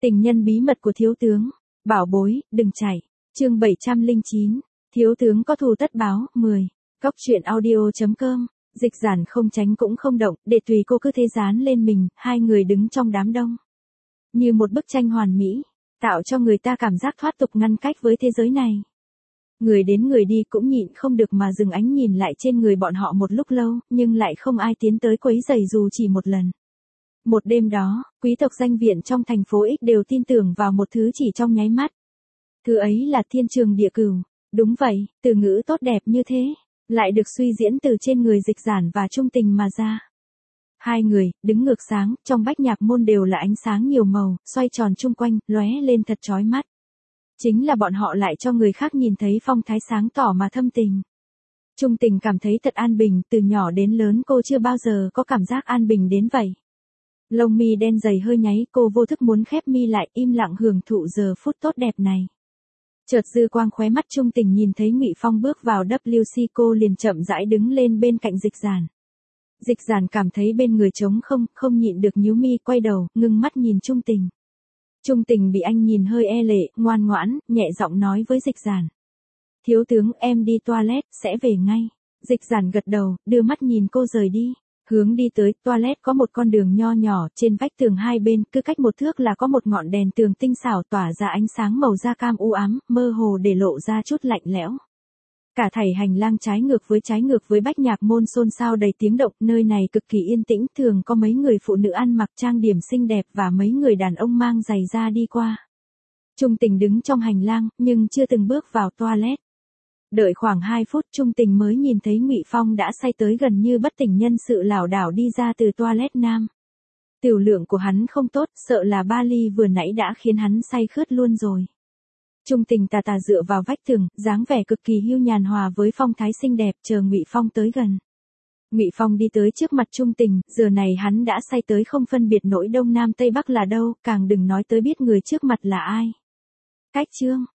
Tình nhân bí mật của thiếu tướng. Bảo bối, đừng chạy. Chương 709. Thiếu tướng có thù tất báo. 10. Cóc truyện audio.com. Dịch Giản không tránh cũng không động, để tùy cô cứ thế dán lên mình, hai người đứng trong đám đông. Như một bức tranh hoàn mỹ, tạo cho người ta cảm giác thoát tục ngăn cách với thế giới này. Người đến người đi cũng nhịn không được mà dừng ánh nhìn lại trên người bọn họ một lúc lâu, nhưng lại không ai tiến tới quấy rầy dù chỉ một lần. Một đêm đó, quý tộc danh viện trong thành phố X đều tin tưởng vào một thứ chỉ trong nháy mắt. Thứ ấy là thiên trường địa cửu. Đúng vậy, từ ngữ tốt đẹp như thế, lại được suy diễn từ trên người Dịch Giản và Trung Tình mà ra. Hai người, đứng ngược sáng, trong bách nhạc môn đều là ánh sáng nhiều màu, xoay tròn chung quanh, lóe lên thật chói mắt. Chính là bọn họ lại cho người khác nhìn thấy phong thái sáng tỏ mà thâm tình. Trung Tình cảm thấy thật an bình, từ nhỏ đến lớn cô chưa bao giờ có cảm giác an bình đến vậy. Lông mi đen dày hơi nháy, cô vô thức muốn khép mi lại, im lặng hưởng thụ giờ phút tốt đẹp này. Chợt dư quang khóe mắt Trung Tình nhìn thấy Ngụy Phong bước vào WC, cô liền chậm rãi đứng lên bên cạnh Dịch Giản. Dịch Giản cảm thấy bên người trống không nhịn được nhíu mi, quay đầu, ngưng mắt nhìn Trung Tình. Trung Tình bị anh nhìn hơi e lệ, ngoan ngoãn, nhẹ giọng nói với Dịch Giản. Thiếu tướng, em đi toilet, sẽ về ngay. Dịch Giản gật đầu, đưa mắt nhìn cô rời đi. Hướng đi tới toilet có một con đường nho nhỏ, trên vách tường hai bên, cứ cách một thước là có một ngọn đèn tường tinh xảo tỏa ra ánh sáng màu da cam u ám, mơ hồ để lộ ra chút lạnh lẽo. Cả thảy hành lang trái ngược với bách nhạc môn xôn xao đầy tiếng động, nơi này cực kỳ yên tĩnh, thường có mấy người phụ nữ ăn mặc trang điểm xinh đẹp và mấy người đàn ông mang giày da đi qua. Trung Tình đứng trong hành lang, nhưng chưa từng bước vào toilet. Đợi khoảng 2 phút Trung Tình mới nhìn thấy Ngụy Phong đã say tới gần như bất tỉnh nhân sự lảo đảo đi ra từ toilet nam. Tiểu lượng của hắn không tốt, sợ là ba ly vừa nãy đã khiến hắn say khướt luôn rồi. Trung Tình tà tà dựa vào vách tường, dáng vẻ cực kỳ hiu nhàn hòa với phong thái xinh đẹp, chờ Ngụy Phong tới gần. Ngụy Phong đi tới trước mặt Trung Tình, giờ này hắn đã say tới không phân biệt nổi đông nam tây bắc là đâu, càng đừng nói tới biết người trước mặt là ai. Cách chương